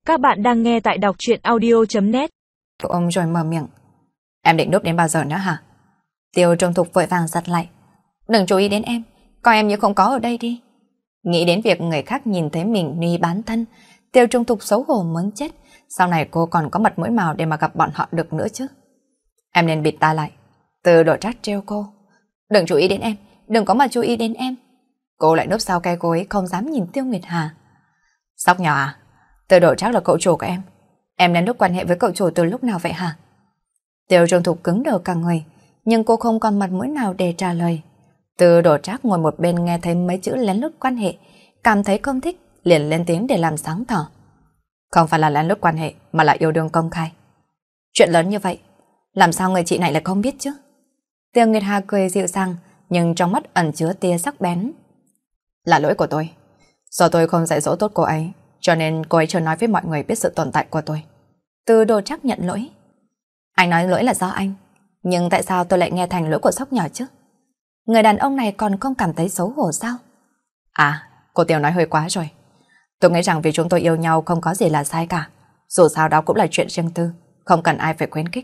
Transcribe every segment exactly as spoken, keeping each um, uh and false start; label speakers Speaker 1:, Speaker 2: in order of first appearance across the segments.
Speaker 1: Các bạn đang nghe tại đọc truyện audio.net.
Speaker 2: Ôm rồi mở miệng. Em định núp đến bao giờ nữa hả? Tiêu Trung Thục vội vàng giật lại. Đừng chú ý đến em, coi em như không có ở đây đi. Nghĩ đến việc người khác nhìn thấy mình nuy bán thân, Tiêu Trung Thục xấu hổ muốn chết. Sau này cô còn có mặt mũi mào để mà gặp bọn họ được nữa chứ. Em nên bịt tai lại. Từ Độ Trác trêu cô. Đừng chú ý đến em, đừng có mà chú ý đến em. Cô lại núp sau cây gối không dám nhìn Tiêu Nguyệt Hà. Sóc nhỏ à? Từ Độ Trác là cậu chủ của em. Em đã núp quan hệ với cậu chủ từ lúc nào vậy hả? Tiêu Trung Thục cứng đờ cả người, nhưng cô không còn mặt mũi nào để trả lời. Từ Độ Trác ngồi một bên nghe thấy mấy chữ lén lút quan hệ, cảm thấy không thích, liền lên tiếng để làm sáng tỏ. Không phải là lén lút quan hệ, mà là yêu đương công khai. Chuyện lớn như vậy, làm sao người chị này lại không biết chứ? Tiêu Nguyệt Hà cười dịu dàng, nhưng trong mắt ẩn chứa tia sắc bén. Là lỗi của tôi. Do tôi không dạy dỗ tốt cô ấy, cho nên cô ấy chưa nói với mọi người biết sự tồn tại của tôi. Từ Độ Trác nhận lỗi. Anh nói lỗi là do anh, nhưng tại sao tôi lại nghe thành lỗi của Sóc nhỏ chứ? Người đàn ông này còn không cảm thấy xấu hổ sao? À, cô Tiêu nói hơi quá rồi. Tôi nghĩ rằng vì chúng tôi yêu nhau không có gì là sai cả. Dù sao đó cũng là chuyện riêng tư, không cần ai phải khuyến khích.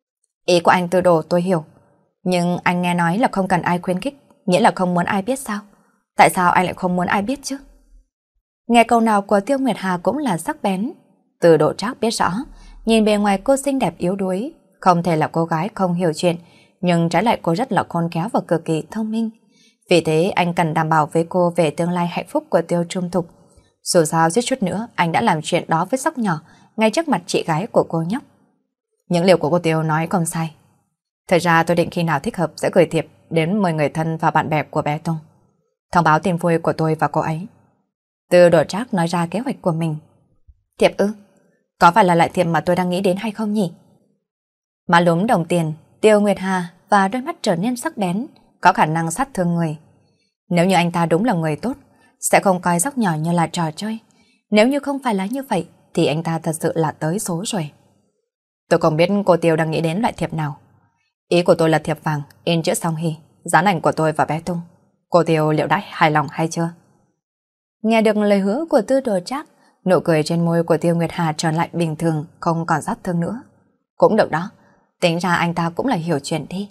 Speaker 2: Ý của anh Tư Đồ tôi hiểu, nhưng anh nghe nói là không cần ai khuyến khích, nghĩa là không muốn ai biết sao? Tại sao anh lại không muốn ai biết chứ? Nghe câu nào của Tiêu Nguyệt Hà cũng là sắc bén. Từ Độ Trác biết rõ, nhìn bề ngoài cô xinh đẹp yếu đuối, không thể là cô gái không hiểu chuyện, nhưng trái lại cô rất là khôn khéo và cực kỳ thông minh. Vì thế anh cần đảm bảo với cô về tương lai hạnh phúc của Tiêu Trung Thục. Dù sao suýt chút nữa anh đã làm chuyện đó với Sóc nhỏ, ngay trước mặt chị gái của cô nhóc. Những điều của cô Tiêu nói không sai. Thật ra tôi định khi nào thích hợp sẽ gửi thiệp đến mời người thân và bạn bè của bé Tung, thông báo tin vui của tôi và cô ấy. Từ Độ Trác nói ra kế hoạch của mình. Thiệp ư? Có phải là loại thiệp mà tôi đang nghĩ đến hay không nhỉ? Má lúm đồng tiền, Tiêu Nguyệt Hà và đôi mắt trở nên sắc bén, có khả năng sát thương người. Nếu như anh ta đúng là người tốt, sẽ không coi Sóc nhỏ như là trò chơi. Nếu như không phải là như vậy, thì anh ta thật sự là tới số rồi. Tôi không biết cô Tiêu đang nghĩ đến loại thiệp nào. Ý của tôi là thiệp vàng, in chữ Song Hy, dán ảnh của tôi và bé Tung. Cô Tiêu liệu đã hài lòng hay chưa? Nghe được lời hứa của Tư Độ Trác, nụ cười trên môi của Tiêu Nguyệt Hà trở lại bình thường, không còn sát thương nữa. Cũng được đó, tính ra anh ta cũng là hiểu chuyện đi.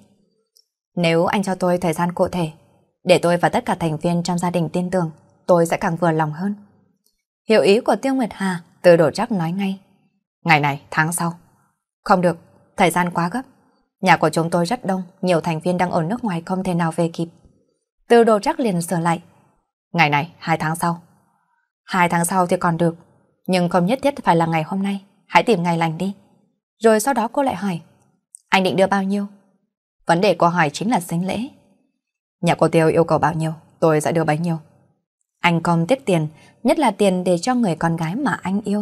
Speaker 2: Nếu anh cho tôi thời gian cụ thể, để tôi và tất cả thành viên trong gia đình tin tưởng, tôi sẽ càng vừa lòng hơn. Hiểu ý của Tiêu Nguyệt Hà, Tư Độ Trác nói ngay. Ngày này, tháng sau. Không được, thời gian quá gấp. Nhà của chúng tôi rất đông, nhiều thành viên đang ở nước ngoài không thể nào về kịp. Tư Độ Trác liền sửa lại. Ngày này, hai tháng sau. Hai tháng sau thì còn được, nhưng không nhất thiết phải là ngày hôm nay, hãy tìm ngày lành đi. Rồi sau đó cô lại hỏi, anh định đưa bao nhiêu? Vấn đề cô hỏi chính là sinh lễ. Nhà cô Tiêu yêu cầu bao nhiêu, tôi sẽ đưa bấy nhiêu. Anh không tiếc tiền, nhất là tiền để cho người con gái mà anh yêu.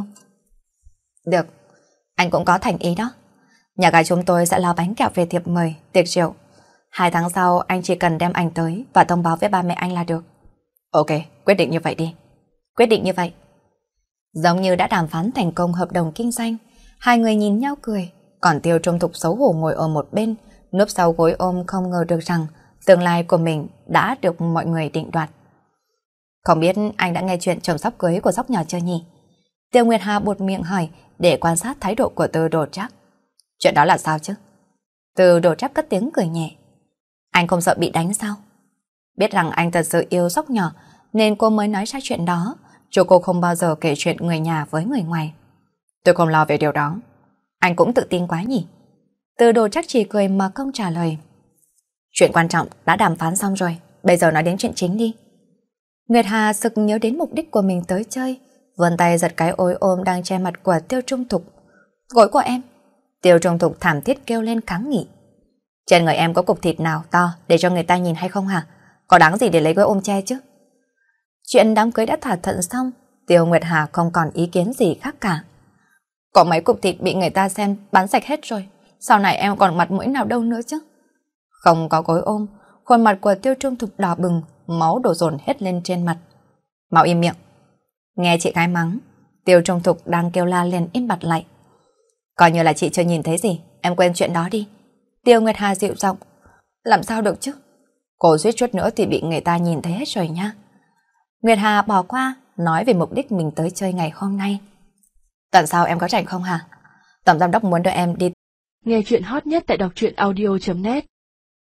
Speaker 2: Được, anh cũng có thành ý đó. Nhà gái chúng tôi sẽ lo bánh kẹo về thiệp mời, tiệc rượu. Hai tháng sau anh chỉ cần đem ảnh tới và thông báo với ba mẹ anh là được. Ok, quyết định như vậy đi. Quyết định như vậy. Giống như đã đàm phán thành công hợp đồng kinh doanh, hai người nhìn nhau cười, còn Tiêu Trung Thục xấu hổ ngồi ở một bên, núp sau gối ôm không ngờ được rằng tương lai của mình đã được mọi người định đoạt. Không biết anh đã nghe chuyện chồng sắp cưới của Sóc nhỏ chưa nhỉ? Tiêu Nguyệt Hà buột miệng hỏi để quan sát thái độ của Từ Độ Trác. Chuyện đó là sao chứ? Từ Độ Trác cất tiếng cười nhẹ. Anh không sợ bị đánh sao? Biết rằng anh thật sự yêu Sóc nhỏ nên cô mới nói ra chuyện đó, chứ cô không bao giờ kể chuyện người nhà với người ngoài. Tôi không lo về điều đó. Anh cũng tự tin quá nhỉ? Từ Độ Trác chỉ cười mà không trả lời. Chuyện quan trọng đã đàm phán xong rồi, bây giờ nói đến chuyện chính đi. Nguyệt Hà sực nhớ đến mục đích của mình tới chơi, vươn tay giật cái ối ôm đang che mặt của Tiêu Trung Thục. Gối của em. Tiêu Trung Thục thảm thiết kêu lên kháng nghị. Trên người em có cục thịt nào to để cho người ta nhìn hay không hả? Có đáng gì để lấy gối ôm che chứ? Chuyện đám cưới đã thỏa thuận xong, Tiêu Nguyệt Hà không còn ý kiến gì khác cả. Có mấy cục thịt bị người ta xem bán sạch hết rồi, sau này em còn mặt mũi nào đâu nữa chứ? Không có gối ôm, khuôn mặt của Tiêu Trung Thục đỏ bừng, máu đổ dồn hết lên trên mặt. Mau im miệng. Nghe chị gái mắng, Tiêu Trung Thục đang kêu la liền im bặt lại. Coi như là chị chưa nhìn thấy gì, em quên chuyện đó đi. Tiêu Nguyệt Hà dịu giọng. Làm sao được chứ? Cô suýt chút nữa thì bị người ta nhìn thấy hết rồi nha. Nguyệt Hà bỏ qua, nói về mục đích mình tới chơi ngày hôm nay. Tuần sau em có rảnh không hả? Tổng giám đốc muốn đưa em đi.
Speaker 1: Nghe chuyện hot nhất tại đọc truyện audio chấm net.